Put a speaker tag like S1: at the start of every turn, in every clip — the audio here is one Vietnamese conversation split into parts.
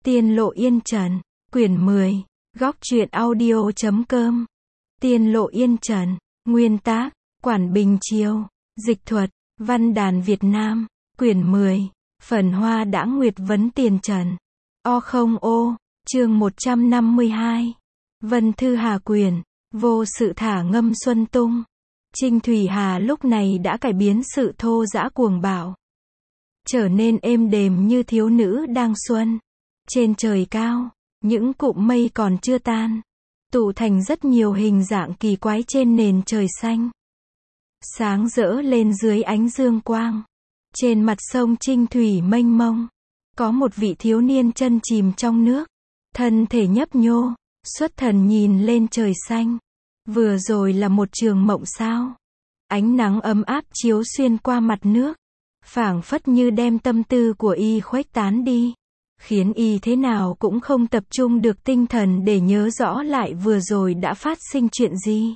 S1: Tiên Lộ Yên Trần, quyển 10, góc truyện audio.com. Tiên Lộ Yên Trần, nguyên tác, Quản Bình Chiêu, dịch thuật, Văn đàn Việt Nam, quyển 10, Phần Hoa Đãng Nguyệt Vấn Tiền Trần. O, chương 152. Vân Thư Hà Quyền, vô sự thả ngâm xuân tung. Trinh Thủy Hà lúc này đã cải biến sự thô dã cuồng bạo, trở nên êm đềm như thiếu nữ đang xuân. Trên trời cao, những cụm mây còn chưa tan, tụ thành rất nhiều hình dạng kỳ quái trên nền trời xanh, sáng rỡ lên dưới ánh dương quang. Trên mặt sông Trinh Thủy mênh mông, có một vị thiếu niên chân chìm trong nước, thân thể nhấp nhô, xuất thần nhìn lên trời xanh. Vừa rồi là một trường mộng sao? Ánh nắng ấm áp chiếu xuyên qua mặt nước, phảng phất như đem tâm tư của y khuếch tán đi, khiến y thế nào cũng không tập trung được tinh thần để nhớ rõ lại vừa rồi đã phát sinh chuyện gì.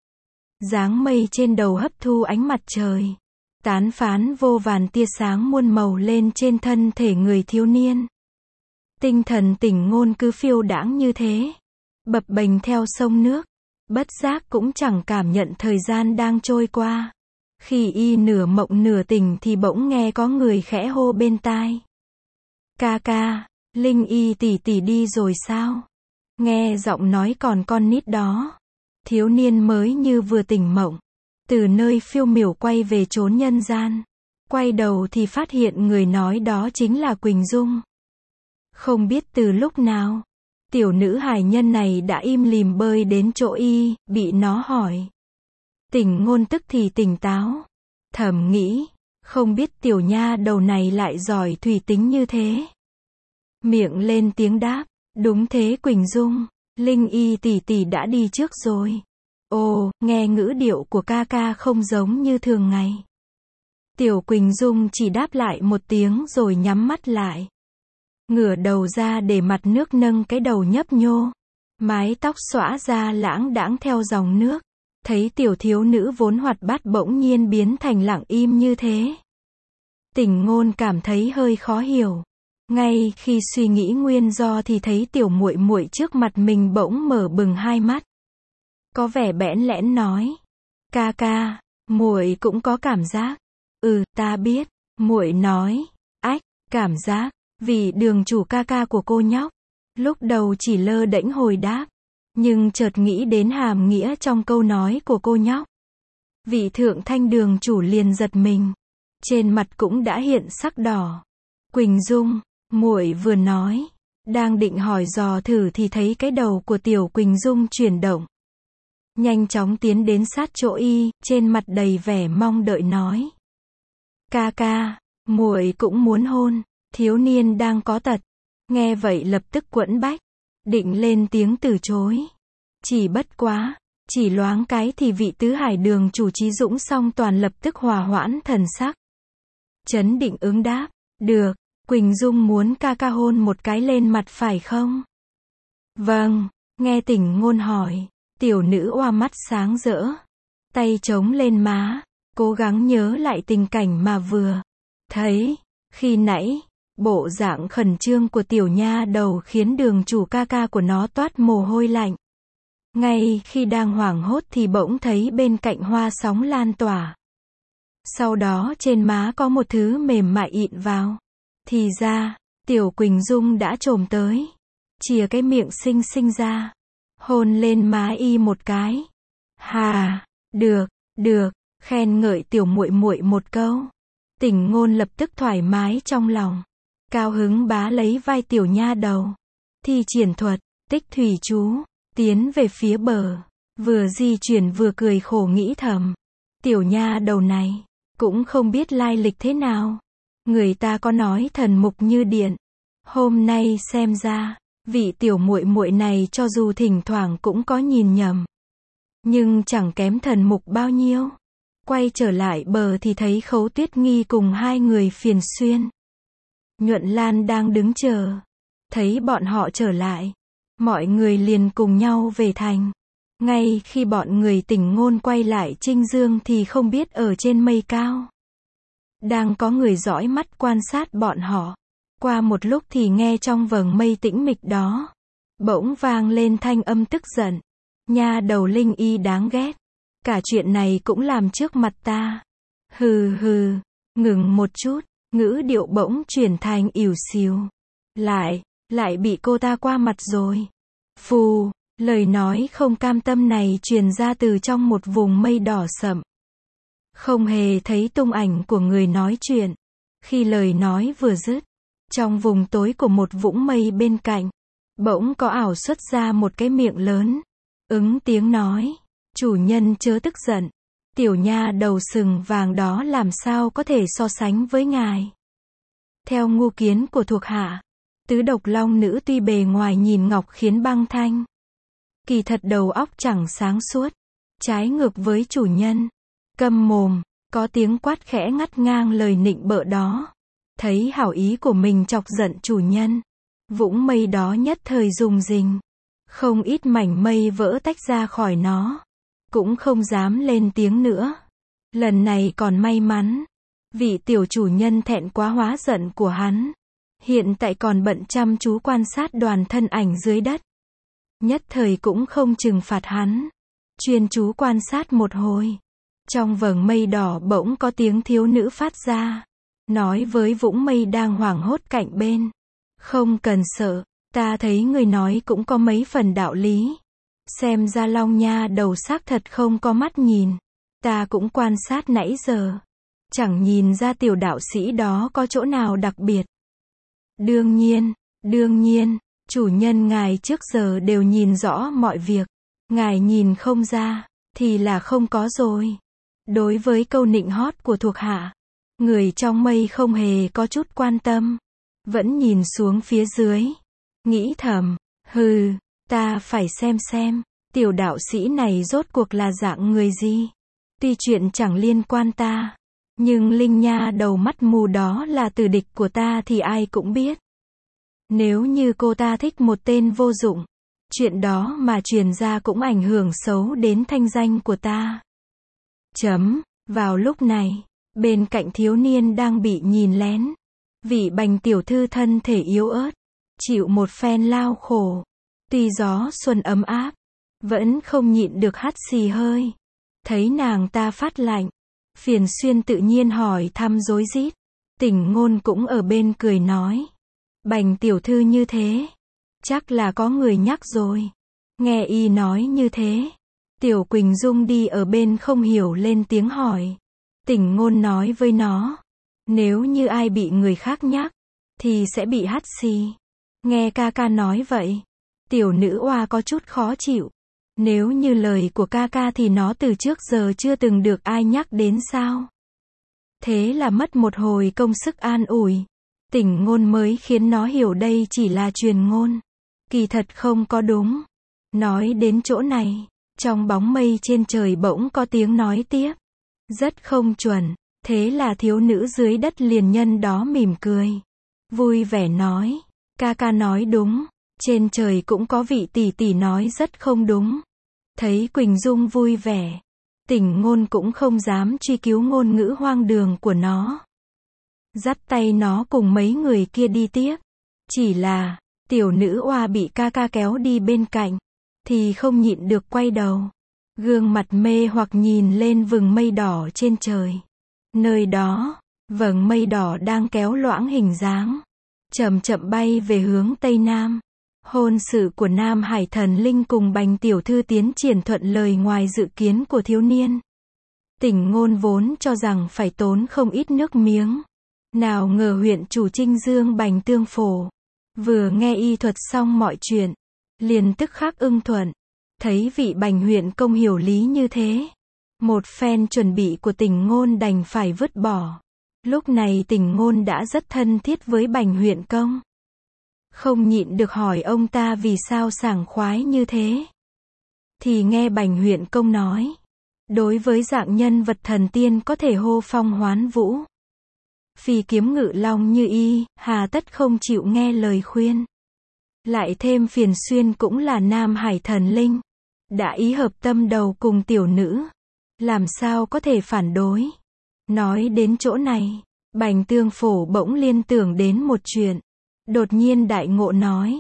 S1: Dáng mây trên đầu hấp thu ánh mặt trời, tán phán vô vàn tia sáng muôn màu lên trên thân thể người thiếu niên. Tinh thần Tỉnh Ngôn cứ phiêu đãng như thế, bập bềnh theo sông nước, bất giác cũng chẳng cảm nhận thời gian đang trôi qua. Khi y nửa mộng nửa tỉnh thì bỗng nghe có người khẽ hô bên tai. Ca ca, Linh Y tỷ tỷ đi rồi sao? Nghe giọng nói còn con nít đó, thiếu niên mới như vừa tỉnh mộng, từ nơi phiêu miểu quay về chốn nhân gian. Quay đầu thì phát hiện người nói đó chính là Quỳnh Dung. Không biết từ lúc nào, tiểu nữ hài nhân này đã im lìm bơi đến chỗ y, bị nó hỏi. Tỉnh Ngôn tức thì tỉnh táo, thầm nghĩ, không biết tiểu nha đầu này lại giỏi thủy tính như thế. Miệng lên tiếng đáp, đúng thế Quỳnh Dung, Linh Y tỷ tỷ đã đi trước rồi. Ồ, nghe ngữ điệu của ca ca không giống như thường ngày. Tiểu Quỳnh Dung chỉ đáp lại một tiếng rồi nhắm mắt lại, ngửa đầu ra để mặt nước nâng cái đầu nhấp nhô, mái tóc xõa ra lãng đãng theo dòng nước. Thấy tiểu thiếu nữ vốn hoạt bát bỗng nhiên biến thành lặng im như thế, Tỉnh Ngôn cảm thấy hơi khó hiểu. Ngay khi suy nghĩ nguyên do thì thấy tiểu muội muội trước mặt mình bỗng mở bừng hai mắt, có vẻ bẽn lẽn nói: "Ca ca, muội cũng có cảm giác." Ta biết." Muội nói. "Ách, cảm giác?" Vì đường chủ ca ca của cô nhóc lúc đầu chỉ lơ đễnh hồi đáp, nhưng chợt nghĩ đến hàm nghĩa trong câu nói của cô nhóc. Vị thượng thanh đường chủ liền giật mình, trên mặt cũng đã hiện sắc đỏ. "Quỳnh Dung," muội vừa nói, đang định hỏi dò thử thì thấy cái đầu của tiểu Quỳnh Dung chuyển động, nhanh chóng tiến đến sát chỗ y, trên mặt đầy vẻ mong đợi nói: "Ca ca, muội cũng muốn hôn." Thiếu niên đang có tật, nghe vậy lập tức quẫn bách, định lên tiếng từ chối. Chỉ bất quá, chỉ loáng cái thì vị tứ hải đường chủ Chí Dũng Song Toàn lập tức hòa hoãn thần sắc, trấn định ứng đáp: "Được, Quỳnh Dung muốn ca ca hôn một cái lên mặt phải không?" "Vâng." Nghe Tỉnh Ngôn hỏi, tiểu nữ oa mắt sáng rỡ, tay chống lên má, cố gắng nhớ lại tình cảnh mà vừa thấy khi nãy. Bộ dạng khẩn trương của tiểu nha đầu khiến đường chủ ca ca của nó toát mồ hôi lạnh. Ngay khi đang hoảng hốt thì bỗng thấy bên cạnh hoa sóng lan tỏa. Sau đó trên má có một thứ mềm mại ịn vào. Thì ra, tiểu Quỳnh Dung đã chồm tới, chìa cái miệng xinh xinh ra, hôn lên má y một cái. "Hà, được, khen ngợi tiểu muội muội một câu." Tỉnh Ngôn lập tức thoải mái trong lòng, cao hứng bá lấy vai tiểu nha đầu, thi triển thuật tích thủy chú, tiến về phía bờ, vừa di chuyển vừa cười khổ nghĩ thầm: tiểu nha đầu này cũng không biết lai lịch thế nào, người ta có nói thần mục như điện, hôm nay xem ra vị tiểu muội muội này cho dù thỉnh thoảng cũng có nhìn nhầm, nhưng chẳng kém thần mục bao nhiêu. Quay trở lại bờ thì thấy Khấu Tuyết Nghi cùng hai người Phiền Xuyên, Nhuận Lan đang đứng chờ. Thấy bọn họ trở lại, mọi người liền cùng nhau về thành. Ngay khi bọn người Tỉnh Ngôn quay lại Trinh Dương thì không biết ở trên mây cao đang có người dõi mắt quan sát bọn họ. qua một lúc thì nghe trong vầng mây tĩnh mịch đó, bỗng vang lên thanh âm tức giận. Nha đầu Linh Y đáng ghét. Cả chuyện này cũng làm trước mặt ta. Hừ hừ, ngừng một chút, ngữ điệu bỗng chuyển thành ỉu xìu. Lại bị cô ta qua mặt rồi. Phù, lời nói không cam tâm này truyền ra từ trong một vùng mây đỏ sậm. Không hề thấy tung ảnh của người nói chuyện. Khi lời nói vừa dứt, trong vùng tối của một vũng mây bên cạnh, bỗng có ảo xuất ra một cái miệng lớn, ứng tiếng nói, chủ nhân chớ tức giận, tiểu nha đầu sừng vàng đó làm sao có thể so sánh với ngài. Theo ngu kiến của thuộc hạ, tứ độc long nữ tuy bề ngoài nhìn ngọc khiến băng thanh, kỳ thật đầu óc chẳng sáng suốt, trái ngược với chủ nhân. Câm mồm, có tiếng quát khẽ ngắt ngang lời nịnh bợ đó. Thấy hảo ý của mình chọc giận chủ nhân, vũng mây đó nhất thời rung rinh, không ít mảnh mây vỡ tách ra khỏi nó, cũng không dám lên tiếng nữa. Lần này còn may mắn, vị tiểu chủ nhân thẹn quá hóa giận của hắn, hiện tại còn bận chăm chú quan sát đoàn thân ảnh dưới đất, nhất thời cũng không trừng phạt hắn. Chuyên chú quan sát một hồi, trong vầng mây đỏ bỗng có tiếng thiếu nữ phát ra, nói với vũng mây đang hoảng hốt cạnh bên. Không cần sợ, ta thấy người nói cũng có mấy phần đạo lý. Xem ra Long nha đầu xác thật không có mắt nhìn. Ta cũng quan sát nãy giờ, chẳng nhìn ra tiểu đạo sĩ đó có chỗ nào đặc biệt. Đương nhiên, chủ nhân ngài trước giờ đều nhìn rõ mọi việc. Ngài nhìn không ra, thì là không có rồi. Đối với câu nịnh hót của thuộc hạ, người trong mây không hề có chút quan tâm, vẫn nhìn xuống phía dưới, nghĩ thầm, hừ, ta phải xem, tiểu đạo sĩ này rốt cuộc là dạng người gì. Tuy chuyện chẳng liên quan ta, nhưng Linh nha đầu mắt mù đó là tử địch của ta thì ai cũng biết. Nếu như cô ta thích một tên vô dụng, chuyện đó mà truyền ra cũng ảnh hưởng xấu đến thanh danh của ta. Vào lúc này, bên cạnh thiếu niên đang bị nhìn lén, vị Bành tiểu thư thân thể yếu ớt, chịu một phen lao khổ, tuy gió xuân ấm áp, vẫn không nhịn được hắt xì hơi. Thấy nàng ta phát lạnh, Phiền Xuyên tự nhiên hỏi thăm rối rít. Tỉnh Ngôn cũng ở bên cười nói, Bành tiểu thư như thế, chắc là có người nhắc rồi. Nghe y nói như thế, Tiểu Quỳnh Dung đi ở bên không hiểu lên tiếng hỏi. Tỉnh Ngôn nói với nó, nếu như ai bị người khác nhắc, thì sẽ bị hắt xì. Nghe ca ca nói vậy, tiểu nữ oa có chút khó chịu. Nếu như lời của ca ca thì nó từ trước giờ chưa từng được ai nhắc đến sao? Thế là mất một hồi công sức an ủi. Tỉnh Ngôn mới khiến nó hiểu đây chỉ là truyền ngôn. Kỳ thật không có đúng. Nói đến chỗ này, trong bóng mây trên trời bỗng có tiếng nói tiếp. Rất không chuẩn. Thế là thiếu nữ dưới đất liền nhân đó mỉm cười, vui vẻ nói, ca ca nói đúng, trên trời cũng có vị tỷ tỷ nói rất không đúng. Thấy Quỳnh Dung vui vẻ, Tỉnh Ngôn cũng không dám truy cứu ngôn ngữ hoang đường của nó. Dắt tay nó cùng mấy người kia đi tiếp. Chỉ là, tiểu nữ oa bị ca ca kéo đi bên cạnh, thì không nhịn được quay đầu. Gương mặt mê hoặc nhìn lên vầng mây đỏ trên trời. Nơi đó, vầng mây đỏ đang kéo loãng hình dáng, chậm chậm bay về hướng Tây Nam. Hôn sự của Nam Hải Thần Linh cùng Bành tiểu thư tiến triển thuận lời ngoài dự kiến của thiếu niên. Tỉnh Ngôn vốn cho rằng phải tốn không ít nước miếng. Nào ngờ huyện chủ Trinh Dương Bành Tương Phổ, vừa nghe y thuật xong mọi chuyện, liền tức khắc ưng thuận. Thấy vị Bành huyện công hiểu lý như thế, một phen chuẩn bị của Tỉnh Ngôn đành phải vứt bỏ. Lúc này Tỉnh Ngôn đã rất thân thiết với Bành huyện công. Không nhịn được hỏi ông ta vì sao sảng khoái như thế. Thì nghe Bành huyện công nói, đối với dạng nhân vật thần tiên có thể hô phong hoán vũ, phi kiếm ngự long như y, hà tất không chịu nghe lời khuyên. Lại thêm Phiền Xuyên cũng là Nam Hải Thần Linh, đã ý hợp tâm đầu cùng tiểu nữ, làm sao có thể phản đối. Nói đến chỗ này, Bành Tương Phổ bỗng liên tưởng đến một chuyện. Đột nhiên đại ngộ nói.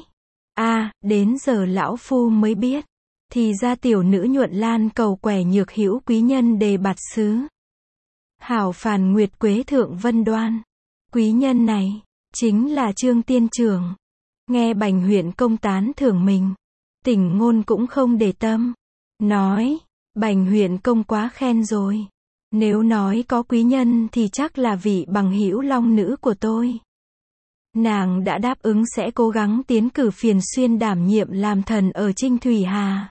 S1: Đến giờ lão phu mới biết. Thì ra tiểu nữ Nhuận Lan cầu quẻ nhược hữu quý nhân đề bạt xứ. Hảo phàn nguyệt quế thượng vân đoan. Quý nhân này, chính là Trương Tiên Trưởng. Nghe Bành huyện công tán thưởng mình. Tỉnh Ngôn cũng không để tâm. Nói, Bành huyện công quá khen rồi. Nếu nói có quý nhân thì chắc là vị bằng hữu long nữ của tôi. Nàng đã đáp ứng sẽ cố gắng tiến cử Phiền Xuyên đảm nhiệm làm thần ở Trinh Thủy Hà.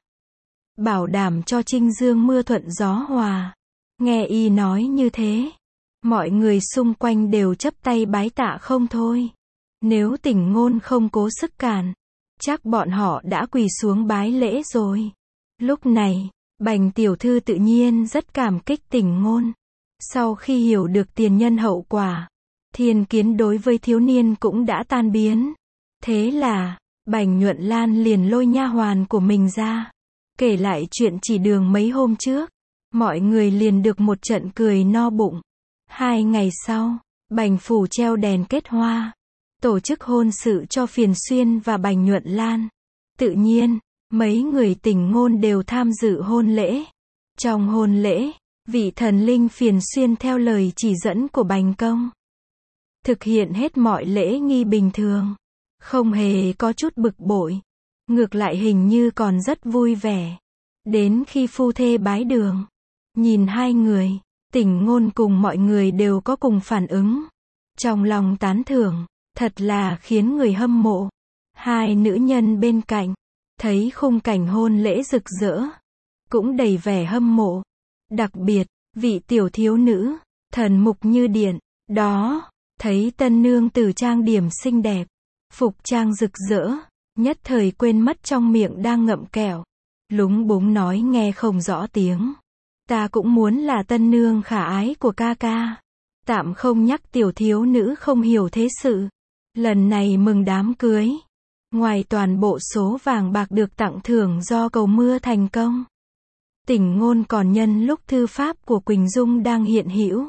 S1: Bảo đảm cho Trinh Dương mưa thuận gió hòa. Nghe y nói như thế, mọi người xung quanh đều chấp tay bái tạ không thôi. Nếu Tỉnh Ngôn không cố sức cản, chắc bọn họ đã quỳ xuống bái lễ rồi. Lúc này, Bành tiểu thư tự nhiên rất cảm kích Tỉnh Ngôn. Sau khi hiểu được tiền nhân hậu quả, thiên kiến đối với thiếu niên cũng đã tan biến. Thế là, Bành Nhuận Lan liền lôi nha hoàn của mình ra, kể lại chuyện chỉ đường mấy hôm trước. Mọi người liền được một trận cười no bụng. 2 ngày sau, Bành phủ treo đèn kết hoa, tổ chức hôn sự cho Phiền Xuyên và Bành Nhuận Lan. Tự nhiên, mấy người Tỉnh Ngôn đều tham dự hôn lễ. Trong hôn lễ, vị thần linh Phiền Xuyên theo lời chỉ dẫn của Bành công, thực hiện hết mọi lễ nghi bình thường, không hề có chút bực bội. Ngược lại hình như còn rất vui vẻ. Đến khi phu thê bái đường, nhìn hai người, Tỉnh Ngôn cùng mọi người đều có cùng phản ứng. Trong lòng tán thưởng, thật là khiến người hâm mộ. Hai nữ nhân bên cạnh, thấy khung cảnh hôn lễ rực rỡ, cũng đầy vẻ hâm mộ. Đặc biệt, vị tiểu thiếu nữ, thần mục như điện, đó, thấy tân nương tử trang điểm xinh đẹp, phục trang rực rỡ, nhất thời quên mất trong miệng đang ngậm kẹo. Lúng búng nói nghe không rõ tiếng. Ta cũng muốn là tân nương khả ái của ca ca. Tạm không nhắc tiểu thiếu nữ không hiểu thế sự. Lần này mừng đám cưới. Ngoài toàn bộ số vàng bạc được tặng thưởng do cầu mưa thành công, Tỉnh Ngôn còn nhân lúc thư pháp của Quỳnh Dung đang hiện hữu,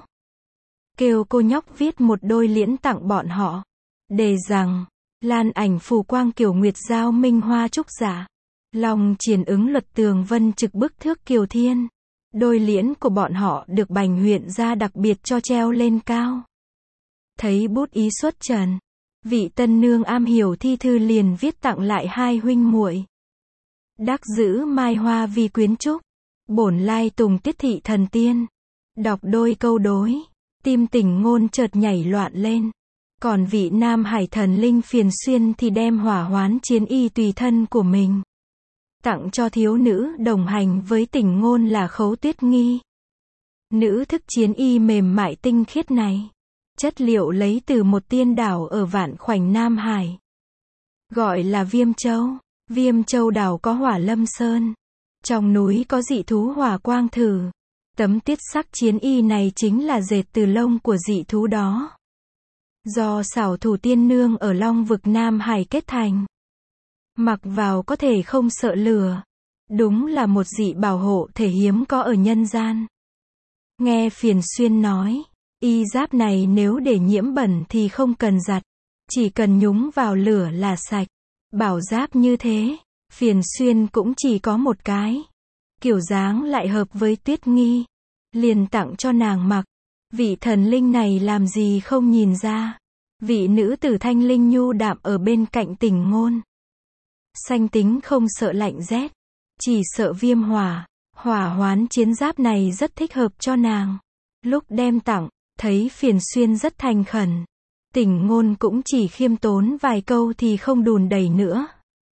S1: kêu cô nhóc viết một đôi liễn tặng bọn họ. Đề rằng, lan ảnh phù quang kiểu nguyệt giao minh hoa trúc giả. Long triển ứng luật tường vân trực bức thước kiều thiên. Đôi liễn của bọn họ được Bành huyện ra đặc biệt cho treo lên cao. Thấy bút ý xuất trần, vị tân nương am hiểu thi thư liền viết tặng lại hai huynh muội. Đắc giữ mai hoa vì quyến trúc, bổn lai tùng tiết thị thần tiên. Đọc đôi câu đối, tim Tỉnh Ngôn chợt nhảy loạn lên. Còn vị nam hải thần linh Phiền Xuyên thì đem hỏa hoán chiến y tùy thân của mình tặng cho thiếu nữ đồng hành với Tỉnh Ngôn là Khấu Tuyết Nghi. Nữ thức chiến y mềm mại tinh khiết này, chất liệu lấy từ một tiên đảo ở Vạn Khoảnh Nam Hải, gọi là Viêm Châu. Viêm Châu đảo có Hỏa Lâm Sơn, trong núi có dị thú hỏa quang thử. Tấm tiết sắc chiến y này chính là dệt từ lông của dị thú đó, do xảo thủ tiên nương ở Long vực Nam Hải kết thành. Mặc vào có thể không sợ lửa. Đúng là một dị bảo hộ thể hiếm có ở nhân gian. Nghe Phiền Xuyên nói, y giáp này nếu để nhiễm bẩn thì không cần giặt, chỉ cần nhúng vào lửa là sạch. Bảo giáp như thế, Phiền Xuyên cũng chỉ có một cái. Kiểu dáng lại hợp với Tuyết Nghi, liền tặng cho nàng mặc. Vị thần linh này làm gì không nhìn ra. Vị nữ tử thanh linh nhu đạm ở bên cạnh Tỉnh Ngôn, sanh tính không sợ lạnh rét, chỉ sợ viêm hỏa. Hỏa hoán chiến giáp này rất thích hợp cho nàng. Lúc đem tặng, thấy Phiền Xuyên rất thành khẩn, Tỉnh Ngôn cũng chỉ khiêm tốn vài câu thì không đùn đẩy nữa.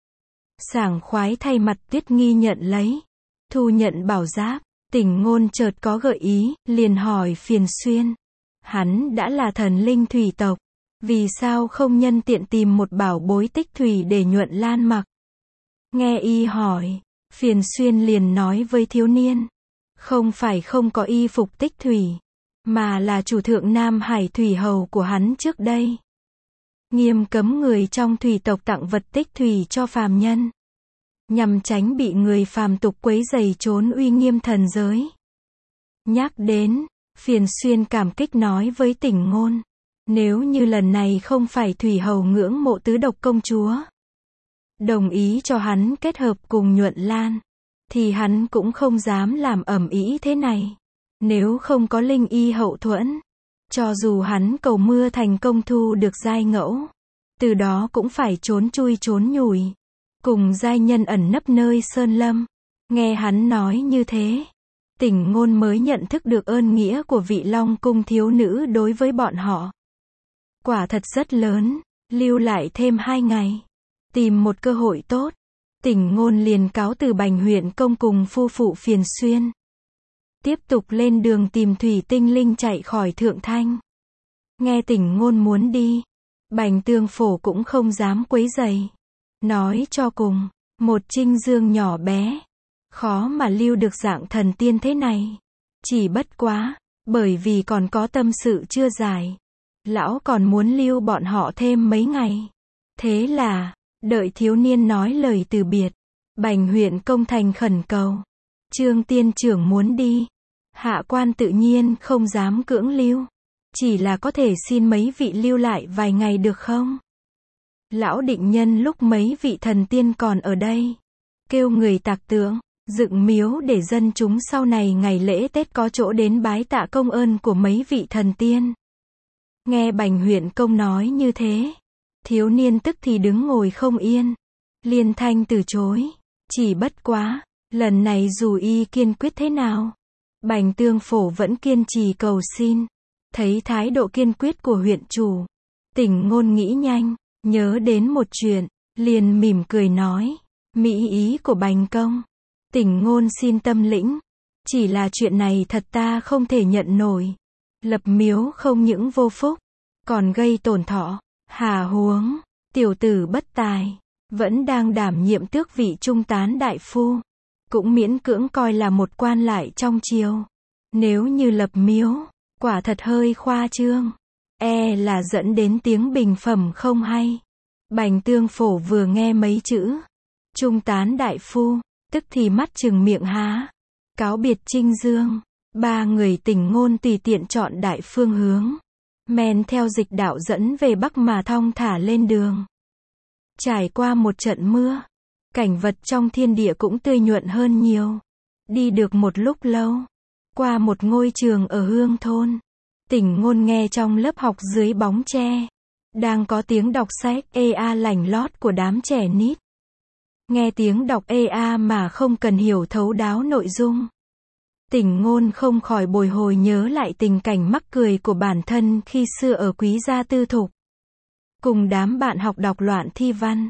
S1: Sảng khoái thay mặt Tuyết Nghi nhận lấy. Thu nhận bảo giáp, Tỉnh Ngôn chợt có gợi ý, liền hỏi Phiền Xuyên. Hắn đã là thần linh thủy tộc, vì sao không nhân tiện tìm một bảo bối tích thủy để Nhuận Lan mặc? Nghe y hỏi, Phiền Xuyên liền nói với thiếu niên. Không phải không có y phục tích thủy, mà là chủ thượng Nam Hải thủy hầu của hắn trước đây nghiêm cấm người trong thủy tộc tặng vật tích thủy cho phàm nhân, nhằm tránh bị người phàm tục quấy rầy trốn uy nghiêm thần giới. Nhắc đến, Phiền Xuyên cảm kích nói với Tỉnh Ngôn. Nếu như lần này không phải Thủy Hầu ngưỡng mộ tứ độc công chúa, đồng ý cho hắn kết hợp cùng Nhuận Lan, thì hắn cũng không dám làm ầm ĩ thế này. Nếu không có linh y hậu thuẫn, cho dù hắn cầu mưa thành công thu được giai ngẫu, từ đó cũng phải trốn chui trốn nhủi, cùng giai nhân ẩn nấp nơi sơn lâm. Nghe hắn nói như thế, Tỉnh Ngôn mới nhận thức được ơn nghĩa của vị Long cung thiếu nữ đối với bọn họ. Quả thật rất lớn, lưu lại thêm 2 ngày, tìm một cơ hội tốt, Tỉnh Ngôn liền cáo từ Bành huyện công cùng phu phụ phiền xuyên. Tiếp tục lên đường tìm Thủy Tinh Linh chạy khỏi Thượng Thanh. Nghe Tỉnh Ngôn muốn đi, Bành Tương Phổ cũng không dám quấy rầy. Nói cho cùng, một Trinh Dương nhỏ bé, khó mà lưu được dạng thần tiên thế này. Chỉ bất quá, bởi vì còn có tâm sự chưa giải, lão còn muốn lưu bọn họ thêm mấy ngày. Thế là, đợi thiếu niên nói lời từ biệt, Bành huyện công thành khẩn cầu. Trương tiên trưởng muốn đi, hạ quan tự nhiên không dám cưỡng lưu. Chỉ là có thể xin mấy vị lưu lại vài ngày được không? Lão định nhân lúc mấy vị thần tiên còn ở đây, kêu người tạc tượng, dựng miếu để dân chúng sau này ngày lễ Tết có chỗ đến bái tạ công ơn của mấy vị thần tiên. Nghe Bành huyện công nói như thế, thiếu niên tức thì đứng ngồi không yên, liên thanh từ chối. Chỉ bất quá, lần này dù y kiên quyết thế nào, Bành Tương Phổ vẫn kiên trì cầu xin. Thấy thái độ kiên quyết của huyện chủ, Tỉnh Ngôn nghĩ nhanh, nhớ đến một chuyện, liền mỉm cười nói, mỹ ý của Bành công, Tỉnh Ngôn xin tâm lĩnh. Chỉ là chuyện này thật ta không thể nhận nổi. Lập miếu không những vô phúc, còn gây tổn thọ. Hà huống, tiểu tử bất tài, vẫn đang đảm nhiệm tước vị trung tán đại phu, cũng miễn cưỡng coi là một quan lại trong triều. Nếu như lập miếu, quả thật hơi khoa trương, là dẫn đến tiếng bình phẩm không hay. Bành Tương Phổ vừa nghe mấy chữ trung tán đại phu, tức thì mắt trừng miệng há. Cáo biệt Trinh Dương, 3 người Tỉnh Ngôn tùy tiện chọn đại phương hướng, men theo dịch đạo dẫn về Bắc mà thong thả lên đường. Trải qua một trận mưa, cảnh vật trong thiên địa cũng tươi nhuận hơn nhiều. Đi được một lúc lâu, qua một ngôi trường ở Hương thôn, Tỉnh Ngôn nghe trong lớp học dưới bóng tre, đang có tiếng đọc sách lành lót của đám trẻ nít. Nghe tiếng đọc mà không cần hiểu thấu đáo nội dung, Tỉnh Ngôn không khỏi bồi hồi nhớ lại tình cảnh mắc cười của bản thân khi xưa ở Quý gia tư thục, cùng đám bạn học đọc loạn thi văn.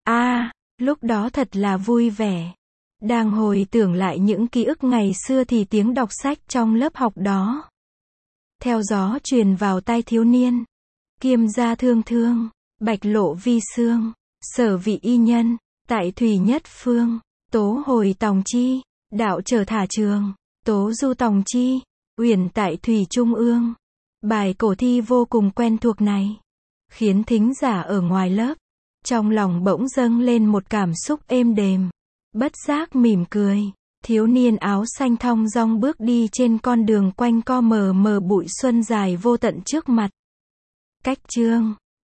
S1: Lúc đó thật là vui vẻ. Đang hồi tưởng lại những ký ức ngày xưa thì tiếng đọc sách trong lớp học đó theo gió truyền vào tai thiếu niên. Kiêm gia thương thương, bạch lộ vi xương, sở vị y nhân, tại thủy nhất phương, tố hồi tòng chi, đạo trở thả trường, tố du tòng chi, uyển tại thủy trung ương. Bài cổ thi vô cùng quen thuộc này, khiến thính giả ở ngoài lớp, trong lòng bỗng dâng lên một cảm xúc êm đềm. Bất giác mỉm cười, thiếu niên áo xanh thong dong bước đi trên con đường quanh co mờ mờ bụi xuân dài vô tận trước mặt. Cách chương